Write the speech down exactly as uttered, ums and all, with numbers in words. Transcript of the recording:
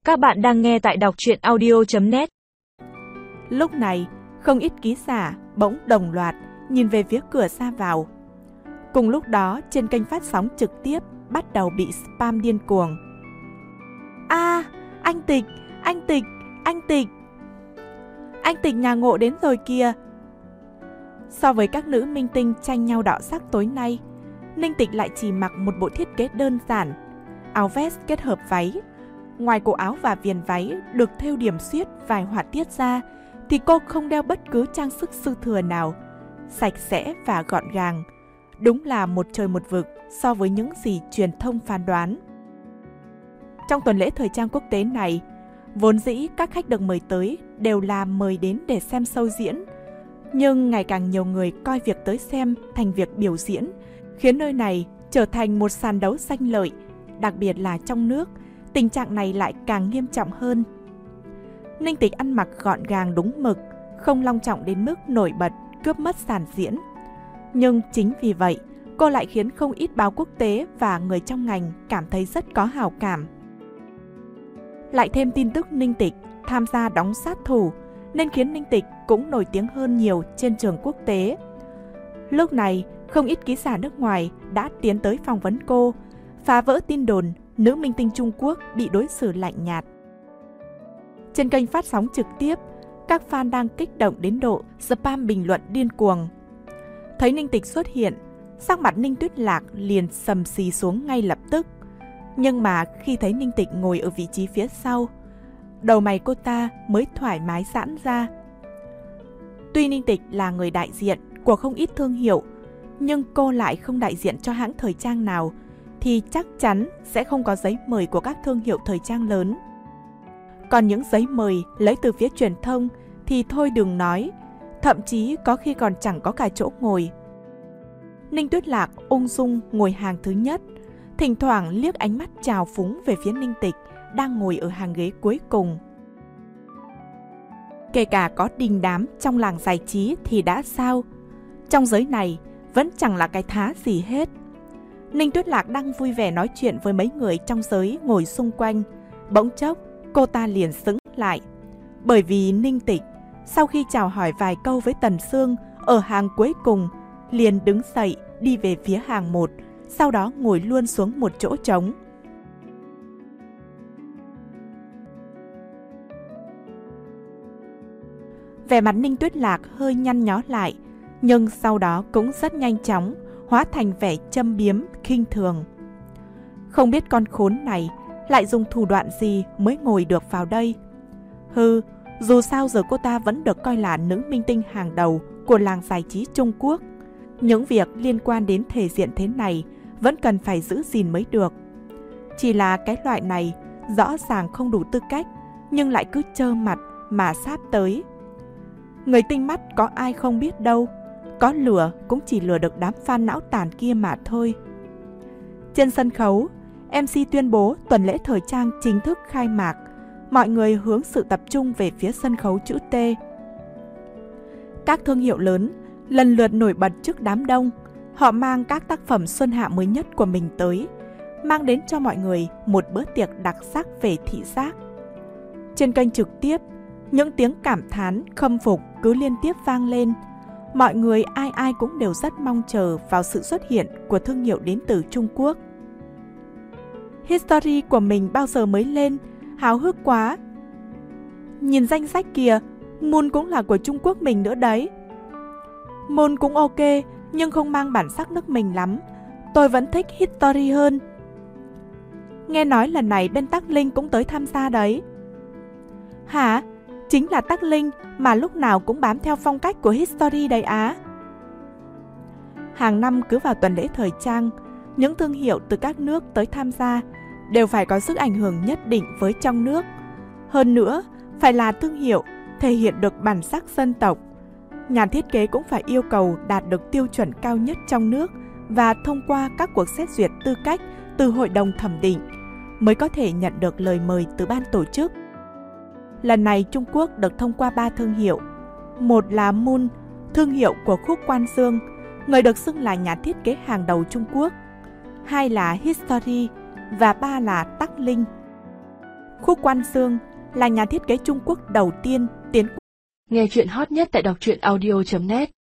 Các bạn đang nghe tại đọc truyện audio chấm net. Lúc này, không ít ký giả bỗng đồng loạt nhìn về phía cửa ra vào. Cùng lúc đó, trên kênh phát sóng trực tiếp bắt đầu bị spam điên cuồng. A, à, anh Tịch, anh Tịch, anh Tịch. Anh Tịch nhà Ngộ đến rồi kìa. So với các nữ minh tinh tranh nhau đọ sắc tối nay, Ninh Tịch lại chỉ mặc một bộ thiết kế đơn giản, áo vest kết hợp váy. Ngoài cổ áo và viền váy được thêu điểm xuyết vài họa tiết ra, thì cô không đeo bất cứ trang sức sư thừa nào, sạch sẽ và gọn gàng. Đúng là một trời một vực so với những gì truyền thông phán đoán. Trong tuần lễ thời trang quốc tế này, vốn dĩ các khách được mời tới đều là mời đến để xem show diễn. Nhưng ngày càng nhiều người coi việc tới xem thành việc biểu diễn, khiến nơi này trở thành một sàn đấu danh lợi. Đặc biệt là trong nước, tình trạng này lại càng nghiêm trọng hơn. Ninh Tịch ăn mặc gọn gàng đúng mực, không long trọng đến mức nổi bật, cướp mất sàn diễn. Nhưng chính vì vậy, cô lại khiến không ít báo quốc tế và người trong ngành cảm thấy rất có hảo cảm. Lại thêm tin tức Ninh Tịch tham gia đóng sát thủ, nên khiến Ninh Tịch cũng nổi tiếng hơn nhiều trên trường quốc tế. Lúc này, không ít ký giả nước ngoài đã tiến tới phỏng vấn cô, phá vỡ tin đồn nữ minh tinh Trung Quốc bị đối xử lạnh nhạt. Trên kênh phát sóng trực tiếp, các fan đang kích động đến độ spam bình luận điên cuồng. Thấy Ninh Tịch xuất hiện, sắc mặt Ninh Tuyết Lạc liền sầm xì xuống ngay lập tức. Nhưng mà khi thấy Ninh Tịch ngồi ở vị trí phía sau, đầu mày cô ta mới thoải mái giãn ra. Tuy Ninh Tịch là người đại diện của không ít thương hiệu, nhưng cô lại không đại diện cho hãng thời trang nào, thì chắc chắn sẽ không có giấy mời của các thương hiệu thời trang lớn. Còn những giấy mời lấy từ phía truyền thông thì thôi đừng nói, thậm chí có khi còn chẳng có cả chỗ ngồi. Ninh Tuyết Lạc ung dung ngồi hàng thứ nhất, thỉnh thoảng liếc ánh mắt trào phúng về phía Ninh Tịch đang ngồi ở hàng ghế cuối cùng. Kể cả có đình đám trong làng giải trí thì đã sao? Trong giới này vẫn chẳng là cái thá gì hết. Ninh Tuyết Lạc đang vui vẻ nói chuyện với mấy người trong giới ngồi xung quanh. Bỗng chốc, cô ta liền sững lại. Bởi vì Ninh Tịch, sau khi chào hỏi vài câu với Tần Sương ở hàng cuối cùng, liền đứng dậy đi về phía hàng một, sau đó ngồi luôn xuống một chỗ trống. Vẻ mặt Ninh Tuyết Lạc hơi nhăn nhó lại, nhưng sau đó cũng rất nhanh chóng hóa thành vẻ châm biếm, khinh thường. Không biết con khốn này lại dùng thủ đoạn gì mới ngồi được vào đây. Hừ, dù sao giờ cô ta vẫn được coi là nữ minh tinh hàng đầu của làng giải trí Trung Quốc. Những việc liên quan đến thể diện thế này vẫn cần phải giữ gìn mới được. Chỉ là cái loại này rõ ràng không đủ tư cách, nhưng lại cứ trơ mặt mà sáp tới. Người tinh mắt có ai không biết đâu, có lừa cũng chỉ lừa được đám fan não tàn kia mà thôi. Trên sân khấu, em xê tuyên bố tuần lễ thời trang chính thức khai mạc. Mọi người hướng sự tập trung về phía sân khấu chữ T. Các thương hiệu lớn lần lượt nổi bật trước đám đông. Họ mang các tác phẩm xuân hạ mới nhất của mình tới, mang đến cho mọi người một bữa tiệc đặc sắc về thị giác. Trên kênh trực tiếp, những tiếng cảm thán, khâm phục cứ liên tiếp vang lên. Mọi người ai ai cũng đều rất mong chờ vào sự xuất hiện của thương hiệu đến từ Trung Quốc. History của mình bao giờ mới lên, háo hức quá. Nhìn danh sách kìa, Moon cũng là của Trung Quốc mình nữa đấy. Moon cũng ok, nhưng không mang bản sắc nước mình lắm. Tôi vẫn thích History hơn. Nghe nói lần này bên Tắc Linh cũng tới tham gia đấy. Hả? Chính là Tắc Linh mà lúc nào cũng bám theo phong cách của History đấy á. Hàng năm cứ vào tuần lễ thời trang, những thương hiệu từ các nước tới tham gia đều phải có sức ảnh hưởng nhất định với trong nước. Hơn nữa, phải là thương hiệu thể hiện được bản sắc dân tộc. Nhà thiết kế cũng phải yêu cầu đạt được tiêu chuẩn cao nhất trong nước và thông qua các cuộc xét duyệt tư cách từ hội đồng thẩm định mới có thể nhận được lời mời từ ban tổ chức. Lần này Trung Quốc được thông qua ba thương hiệu. Một là Moon, thương hiệu của Khúc Quan Dương, người được xưng là nhà thiết kế hàng đầu Trung Quốc. Hai là History và ba là Tắc Linh. Khúc Quan Sương là nhà thiết kế Trung Quốc đầu tiên tiến. Nghe chuyện hot nhất tại đọc truyện audio chấm net